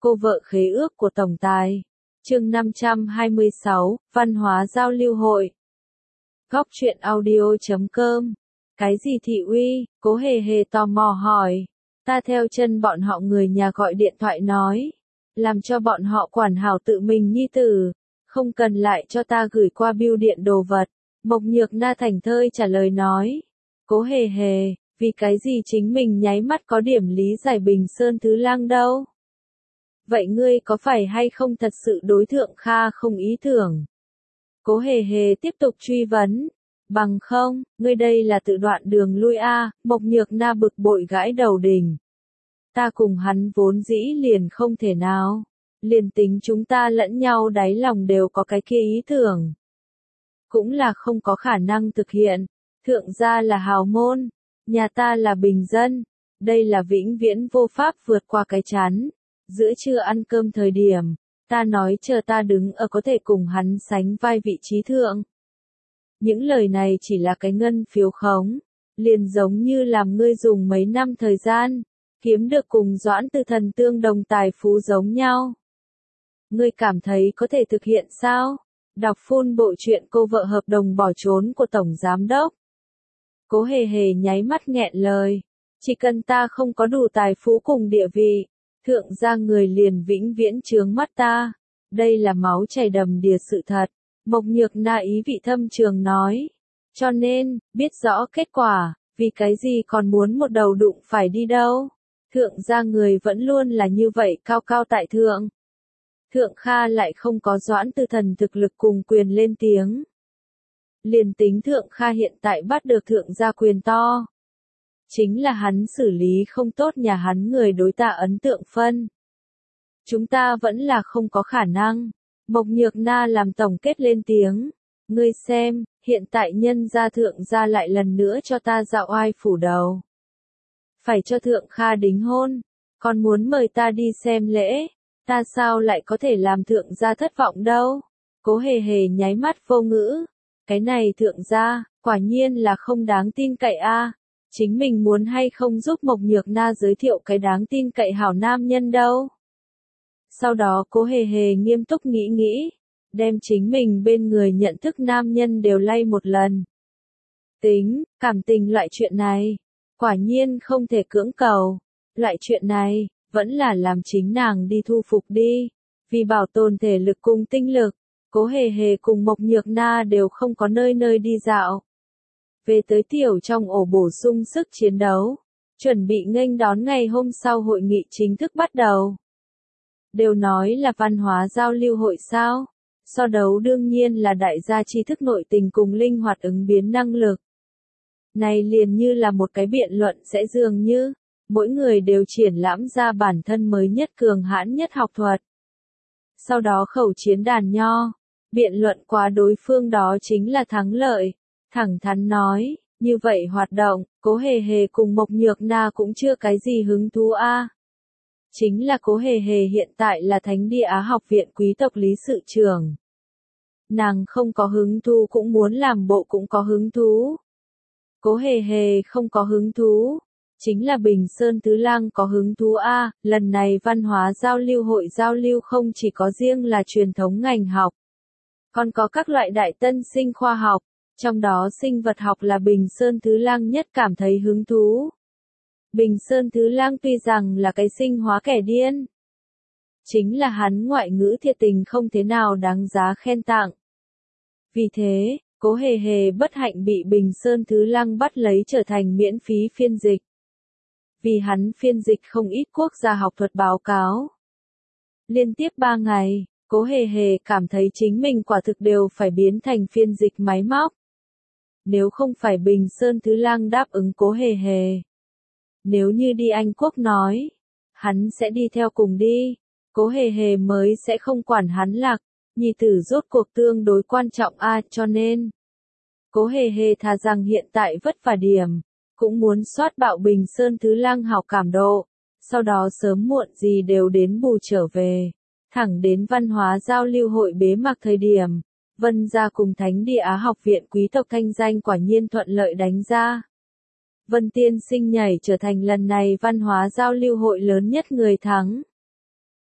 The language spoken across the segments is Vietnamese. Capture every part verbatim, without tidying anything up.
Cô vợ khế ước của tổng tài. Chương năm trăm hai mươi sáu, Văn hóa giao lưu hội. Góc truyện audio chấm com. Cái gì thị uy? Cố hề hề tò mò hỏi. Ta theo chân bọn họ, người nhà gọi điện thoại nói. Làm cho bọn họ quản hảo tự mình nhi tử. Không cần lại cho ta gửi qua bưu điện đồ vật. Mộc Nhược Na thành thơi trả lời nói. Cố hề hề, vì cái gì chính mình nháy mắt có điểm lý giải Bình Sơn Thứ Lang đâu? Vậy ngươi có phải hay không thật sự đối Thượng Kha không ý tưởng? Cố hề hề tiếp tục truy vấn. Bằng không, ngươi đây là tự đoạn đường lui a. À, Mộc Nhược Na bực bội gãi đầu đình. Ta cùng hắn vốn dĩ liền không thể nào. Liền tính chúng ta lẫn nhau đáy lòng đều có cái kia ý tưởng. Cũng là không có khả năng thực hiện. Thượng gia là hào môn. Nhà ta là bình dân. Đây là vĩnh viễn vô pháp vượt qua cái chắn. Giữa trưa ăn cơm thời điểm, ta nói chờ ta đứng ở có thể cùng hắn sánh vai vị trí thượng. Những lời này chỉ là cái ngân phiếu khống, liền giống như làm ngươi dùng mấy năm thời gian, kiếm được cùng Doãn Từ Thần tương đồng tài phú giống nhau. Ngươi cảm thấy có thể thực hiện sao? Đọc full bộ truyện Cô vợ hợp đồng bỏ trốn của Tổng Giám Đốc. Cố hề hề nháy mắt nghẹn lời. Chỉ cần ta không có đủ tài phú cùng địa vị. Thượng gia người liền vĩnh viễn chướng mắt ta. Đây là máu chảy đầm đìa sự thật. Mộc Nhược Na ý vị thâm trường nói. Cho nên, biết rõ kết quả, vì cái gì còn muốn một đầu đụng phải đi đâu. Thượng gia người vẫn luôn là như vậy cao cao tại thượng. Thượng Kha lại không có Doãn Từ Thần thực lực cùng quyền lên tiếng. Liền tính Thượng Kha hiện tại bắt được thượng gia quyền to. Chính là hắn xử lý không tốt nhà hắn người đối ta ấn tượng phân. Chúng ta vẫn là không có khả năng. Mộc Nhược Na làm tổng kết lên tiếng. Ngươi xem, hiện tại nhân gia thượng gia lại lần nữa cho ta dạo oai phủ đầu. Phải cho Thượng Kha đính hôn. Còn muốn mời ta đi xem lễ. Ta sao lại có thể làm thượng gia thất vọng đâu. Cố hề hề nháy mắt vô ngữ. Cái này thượng gia, quả nhiên là không đáng tin cậy a. À. Chính mình muốn hay không giúp Mộc Nhược Na giới thiệu cái đáng tin cậy hảo nam nhân đâu. Sau đó cố hề hề nghiêm túc nghĩ nghĩ, đem chính mình bên người nhận thức nam nhân đều lay một lần. Tính, cảm tình loại chuyện này, quả nhiên không thể cưỡng cầu. Loại chuyện này, vẫn là làm chính nàng đi thu phục đi. Vì bảo tồn thể lực cùng tinh lực, cố hề hề cùng Mộc Nhược Na đều không có nơi nơi đi dạo. Về tới tiểu trong ổ bổ sung sức chiến đấu, chuẩn bị nghênh đón ngày hôm sau hội nghị chính thức bắt đầu. Đều nói là văn hóa giao lưu hội sao, so đấu đương nhiên là đại gia tri thức nội tình cùng linh hoạt ứng biến năng lực. Này liền như là một cái biện luận sẽ dường như, mỗi người đều triển lãm ra bản thân mới nhất cường hãn nhất học thuật. Sau đó khẩu chiến đàn nho, biện luận qua đối phương đó chính là thắng lợi. Thẳng thắn nói, như vậy hoạt động, cố hề hề cùng Mộc Nhược Na cũng chưa cái gì hứng thú a. À. Chính là cố hề hề hiện tại là Thánh Địa Á học viện quý tộc lý sự trưởng. Nàng không có hứng thú cũng muốn làm bộ cũng có hứng thú. Cố hề hề không có hứng thú. Chính là Bình Sơn Thứ Lang có hứng thú a. À. Lần này văn hóa giao lưu hội giao lưu không chỉ có riêng là truyền thống ngành học. Còn có các loại đại tân sinh khoa học. Trong đó sinh vật học là Bình Sơn Thứ Lang nhất cảm thấy hứng thú. Bình Sơn Thứ Lang tuy rằng là cái sinh hóa kẻ điên. Chính là hắn ngoại ngữ thiệt tình không thế nào đáng giá khen tặng. Vì thế, cố hề hề bất hạnh bị Bình Sơn Thứ Lang bắt lấy trở thành miễn phí phiên dịch. Vì hắn phiên dịch không ít quốc gia học thuật báo cáo. Liên tiếp ba ngày, cố hề hề cảm thấy chính mình quả thực đều phải biến thành phiên dịch máy móc. Nếu không phải Bình Sơn Thứ Lang đáp ứng cố hề hề. Nếu như đi Anh Quốc nói, hắn sẽ đi theo cùng đi, cố hề hề mới sẽ không quản hắn lạc, nhi tử rốt cuộc tương đối quan trọng a à, cho nên. Cố hề hề thà rằng hiện tại vất vả điểm, cũng muốn soát bạo Bình Sơn Thứ Lang hảo cảm độ, sau đó sớm muộn gì đều đến bù trở về, thẳng đến văn hóa giao lưu hội bế mạc thời điểm. Vân gia cùng Thánh Địa Á học viện quý tộc thanh danh quả nhiên thuận lợi đánh ra. Vân tiên sinh nhảy trở thành lần này văn hóa giao lưu hội lớn nhất người thắng.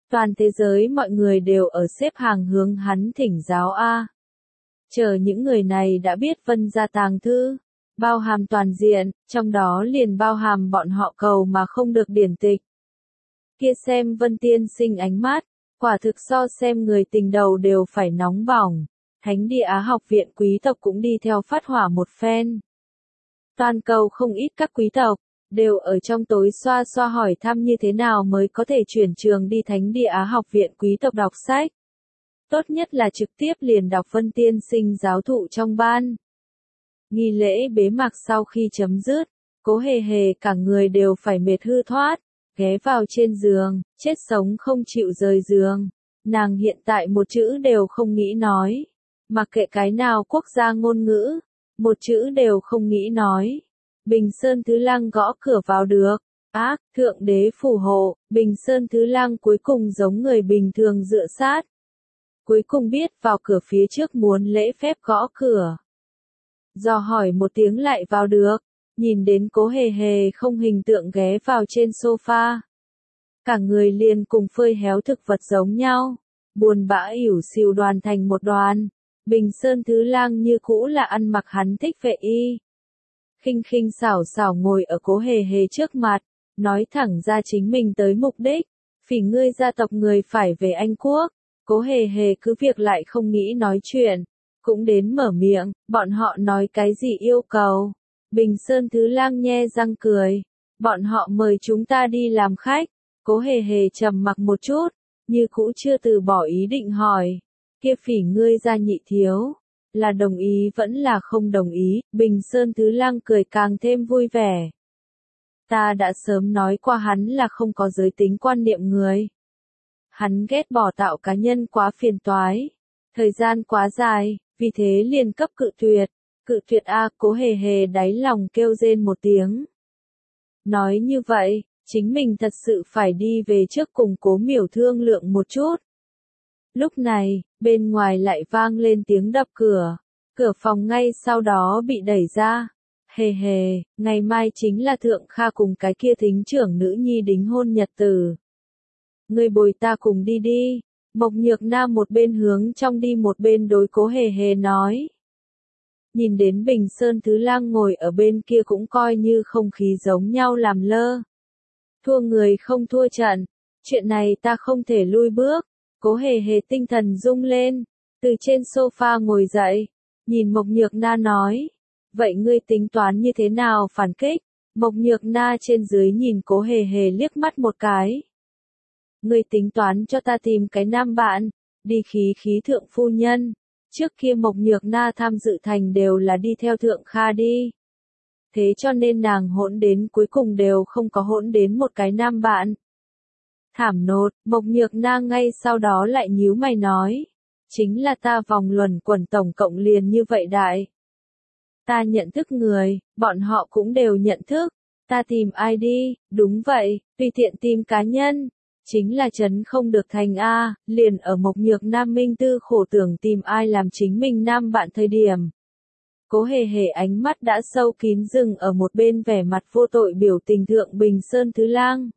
Toàn thế giới mọi người đều ở xếp hàng hướng hắn thỉnh giáo a. Chờ những người này đã biết Vân gia tàng thư, bao hàm toàn diện, trong đó liền bao hàm bọn họ cầu mà không được điển tịch. Kia xem Vân tiên sinh ánh mắt, quả thực so xem người tình đầu đều phải nóng bỏng. Thánh địa Á học viện quý tộc cũng đi theo phát hỏa một phen. Toàn cầu không ít các quý tộc, đều ở trong tối xoa xoa hỏi thăm như thế nào mới có thể chuyển trường đi Thánh địa Á học viện quý tộc đọc sách. Tốt nhất là trực tiếp liền đọc Vân tiên sinh giáo thụ trong ban. Nghi lễ bế mạc sau khi chấm dứt, Cố Hề Hề cả người đều phải mệt hư thoát, ghé vào trên giường, chết sống không chịu rời giường. Nàng hiện tại một chữ đều không nghĩ nói, mặc kệ cái nào quốc gia ngôn ngữ, một chữ đều không nghĩ nói. Bình Sơn Thứ Lang gõ cửa vào được. Ác, thượng đế phù hộ, Bình Sơn Thứ Lang cuối cùng giống người bình thường dựa sát. Cuối cùng biết vào cửa phía trước muốn lễ phép gõ cửa. Dò hỏi một tiếng lại vào được, nhìn đến Cố Hề Hề không hình tượng ghé vào trên sofa. Cả người liền cùng phơi héo thực vật giống nhau, buồn bã ỉu xìu đoàn thành một đoàn. Bình Sơn Thứ Lang như cũ là ăn mặc hắn thích vệ y. Khinh khinh xảo xảo ngồi ở Cố Hề Hề trước mặt, nói thẳng ra chính mình tới mục đích. Phỉ ngươi gia tộc người phải về Anh Quốc. Cố Hề Hề cứ việc lại không nghĩ nói chuyện, cũng đến mở miệng, bọn họ nói cái gì yêu cầu. Bình Sơn Thứ Lang nhe răng cười, bọn họ mời chúng ta đi làm khách. Cố Hề Hề trầm mặc một chút, như cũ chưa từ bỏ ý định hỏi, kia Phỉ ngươi gia nhị thiếu, là đồng ý vẫn là không đồng ý. Bình Sơn Thứ Lang cười càng thêm vui vẻ. Ta đã sớm nói qua hắn là không có giới tính quan niệm người. Hắn ghét bỏ tạo cá nhân quá phiền toái, thời gian quá dài, vì thế liền cấp cự tuyệt. Cự tuyệt a. Cố Hề Hề đáy lòng kêu rên một tiếng. Nói như vậy, chính mình thật sự phải đi về trước cùng Cố Miểu thương lượng một chút. Lúc này, bên ngoài lại vang lên tiếng đập cửa, cửa phòng ngay sau đó bị đẩy ra. Hề Hề, ngày mai chính là Thượng Kha cùng cái kia thính trưởng nữ nhi đính hôn nhật tử. Ngươi bồi ta cùng đi đi. Mộc Nhược Na một bên hướng trong đi một bên đối Cố Hề Hề nói. Nhìn đến Bình Sơn Thứ Lang ngồi ở bên kia cũng coi như không khí giống nhau làm lơ. Thua người không thua trận, chuyện này ta không thể lui bước. Cố Hề Hề tinh thần rung lên, từ trên sofa ngồi dậy, nhìn Mộc Nhược Na nói. Vậy ngươi tính toán như thế nào phản kích? Mộc Nhược Na trên dưới nhìn Cố Hề Hề liếc mắt một cái. Ngươi tính toán cho ta tìm cái nam bạn, đi khí khí thượng phu nhân. Trước kia Mộc Nhược Na tham dự thành đều là đi theo Thượng Kha đi. Thế cho nên nàng hỗn đến cuối cùng đều không có hỗn đến một cái nam bạn. Thảm nột, Mộc Nhược Na ngay sau đó lại nhíu mày nói. Chính là ta vòng luẩn quẩn tổng cộng liền như vậy đại. Ta nhận thức người, bọn họ cũng đều nhận thức. Ta tìm ai đi, đúng vậy, tùy tiện tìm cá nhân. Chính là chấn không được thành A, liền ở Mộc Nhược Nam Minh Tư khổ tưởng tìm ai làm chính mình nam bạn thời điểm. Cố Hề Hề ánh mắt đã sâu kín dừng ở một bên vẻ mặt vô tội biểu tình Thượng Bình Sơn Thứ Lang.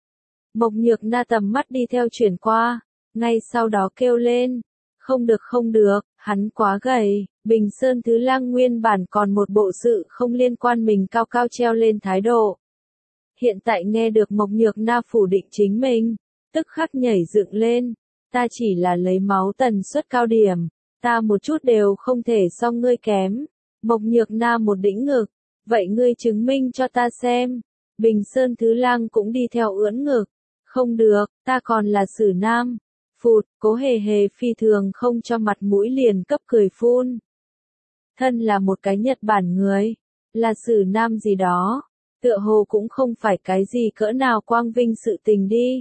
Mộc Nhược Na tầm mắt đi theo chuyển qua, ngay sau đó kêu lên. Không được không được, hắn quá gầy. Bình Sơn Thứ Lang nguyên bản còn một bộ sự không liên quan mình cao cao treo lên thái độ. Hiện tại nghe được Mộc Nhược Na phủ định chính mình, tức khắc nhảy dựng lên. Ta chỉ là lấy máu tần suất cao điểm, ta một chút đều không thể so ngươi kém. Mộc Nhược Na một đĩnh ngực, vậy ngươi chứng minh cho ta xem. Bình Sơn Thứ Lang cũng đi theo ưỡn ngực. Không được, ta còn là Sử Nam. Phụt, Cố Hề Hề phi thường không cho mặt mũi liền cấp cười phun. Thân là một cái Nhật Bản người, là Sử Nam gì đó, tựa hồ cũng không phải cái gì cỡ nào quang vinh sự tình đi.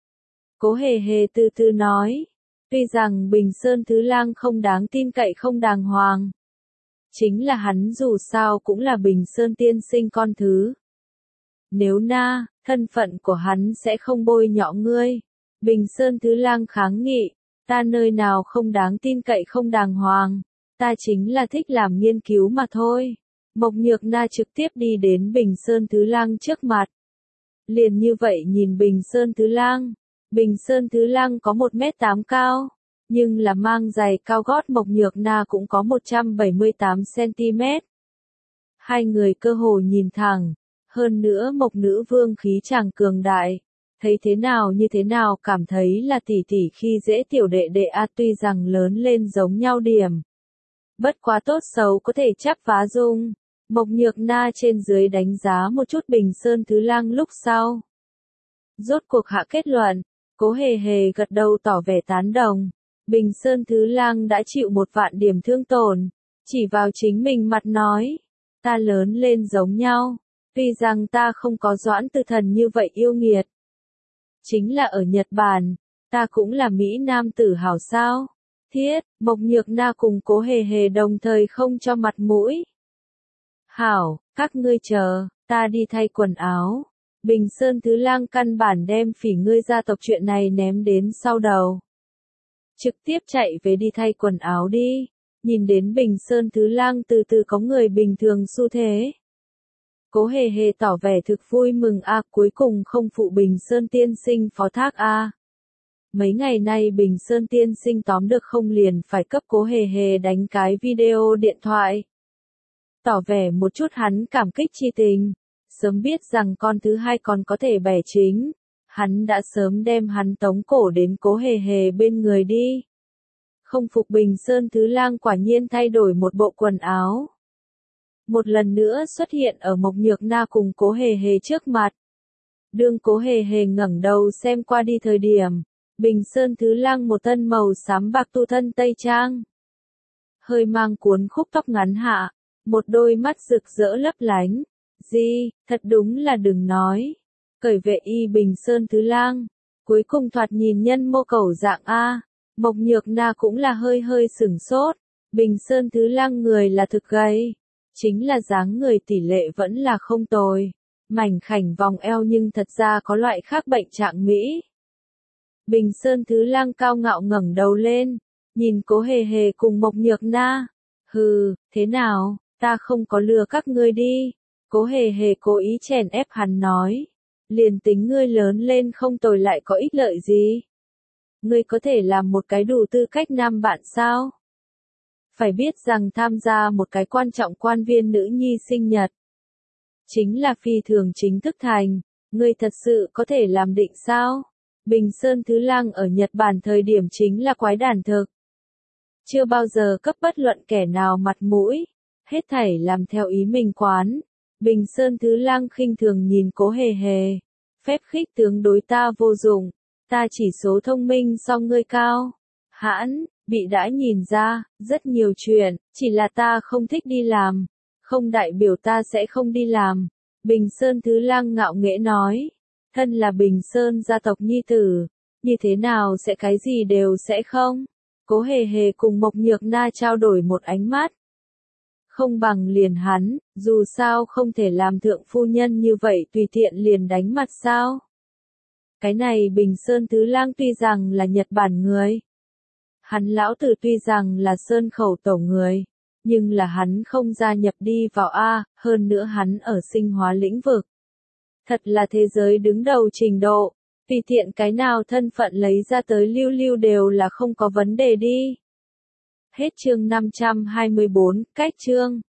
Cố Hề Hề từ từ nói, tuy rằng Bình Sơn Thứ Lang không đáng tin cậy không đàng hoàng. Chính là hắn dù sao cũng là Bình Sơn tiên sinh con thứ. Nếu na, thân phận của hắn sẽ không bôi nhọ ngươi. Bình Sơn Thứ Lang kháng nghị, ta nơi nào không đáng tin cậy không đàng hoàng, ta chính là thích làm nghiên cứu mà thôi. Mộc Nhược Na trực tiếp đi đến Bình Sơn Thứ Lang trước mặt. Liền như vậy nhìn Bình Sơn Thứ Lang, Bình Sơn Thứ Lăng có một mét tám cao, nhưng là mang giày cao gót Mộc Nhược Na cũng có một trăm bảy mươi tám xăng-ti-mét. Hai người cơ hồ nhìn thẳng, hơn nữa Mộc nữ vương khí chàng cường đại, thấy thế nào như thế nào cảm thấy là tỷ tỷ khi dễ tiểu đệ đệ a tuy rằng lớn lên giống nhau điểm. Bất quá tốt xấu có thể chắp vá dung, Mộc Nhược Na trên dưới đánh giá một chút Bình Sơn Thứ Lăng lúc sau. Rốt cuộc hạ kết luận, Cố Hề Hề gật đầu tỏ vẻ tán đồng. Bình Sơn Thứ Lăng đã chịu một vạn điểm thương tổn, chỉ vào chính mình mặt nói, ta lớn lên giống nhau, tuy rằng ta không có Doãn Tư Thần như vậy yêu nghiệt. Chính là ở Nhật Bản, ta cũng là Mỹ Nam tử hảo sao. Thiết, Mộc Nhược Na cùng Cố Hề Hề đồng thời không cho mặt mũi. Hảo, các ngươi chờ, ta đi thay quần áo. Bình Sơn Thứ Lăng căn bản đem phỉ ngươi gia tộc chuyện này ném đến sau đầu. Trực tiếp chạy về đi thay quần áo đi, nhìn đến Bình Sơn Thứ Lăng từ từ có người bình thường xu thế. Cố Hề Hề tỏ vẻ thực vui mừng a cuối cùng không phụ Bình Sơn tiên sinh phó thác a. Mấy ngày nay Bình Sơn tiên sinh tóm được không liền phải cấp Cố Hề Hề đánh cái video điện thoại. Tỏ vẻ một chút hắn cảm kích chi tình, sớm biết rằng con thứ hai còn có thể bẻ chính, hắn đã sớm đem hắn tống cổ đến Cố Hề Hề bên người đi. Không phục Bình Sơn Thứ Lăng quả nhiên thay đổi một bộ quần áo. Một lần nữa xuất hiện ở Mộc Nhược Na cùng Cố Hề Hề trước mặt. Đương Cố Hề Hề ngẩng đầu xem qua đi thời điểm, Bình Sơn Thứ Lăng một thân màu xám bạc tu thân tây trang. Hơi mang cuốn khúc tóc ngắn hạ, một đôi mắt rực rỡ lấp lánh. Gì, thật đúng là đừng nói. Cởi vệ y Bình Sơn Thứ Lăng, cuối cùng thoạt nhìn nhân mô cầu dạng A. Mộc Nhược Na cũng là hơi hơi sửng sốt. Bình Sơn Thứ Lăng người là thực gầy, chính là dáng người tỷ lệ vẫn là không tồi. Mảnh khảnh vòng eo nhưng thật ra có loại khác bệnh trạng Mỹ. Bình Sơn Thứ Lăng cao ngạo ngẩng đầu lên, nhìn Cố Hề Hề cùng Mộc Nhược Na. Hừ, thế nào, ta không có lừa các ngươi đi. Cố Hề Hề cố ý chèn ép hắn nói. Liền tính ngươi lớn lên không tồi lại có ích lợi gì. Ngươi có thể làm một cái đủ tư cách nam bạn sao? Phải biết rằng tham gia một cái quan trọng quan viên nữ nhi sinh nhật. Chính là phi thường chính thức thành, ngươi thật sự có thể làm định sao? Bình Sơn Thứ Lăng ở Nhật Bản thời điểm chính là quái đản thực. Chưa bao giờ cấp bất luận kẻ nào mặt mũi, hết thảy làm theo ý mình quán. Bình Sơn Thứ Lăng khinh thường nhìn Cố Hề Hề, phép khích tướng đối ta vô dụng, ta chỉ số thông minh so ngươi cao. Hãn, bị đã nhìn ra, rất nhiều chuyện, chỉ là ta không thích đi làm, không đại biểu ta sẽ không đi làm. Bình Sơn Thứ Lăng ngạo nghễ nói, thân là Bình Sơn gia tộc nhi tử, như thế nào sẽ cái gì đều sẽ không. Cố Hề Hề cùng Mộc Nhược Na trao đổi một ánh mắt. Không bằng liền hắn, dù sao không thể làm thượng phu nhân như vậy tùy tiện liền đánh mặt sao. Cái này Bình Sơn Thứ Lăng tuy rằng là Nhật Bản người. Hắn lão tử tuy rằng là Sơn Khẩu tổ người, nhưng là hắn không gia nhập đi vào A, hơn nữa hắn ở sinh hóa lĩnh vực. Thật là thế giới đứng đầu trình độ, tùy tiện cái nào thân phận lấy ra tới lưu lưu đều là không có vấn đề đi. Hết chương năm trăm hai mươi bốn, cách chương.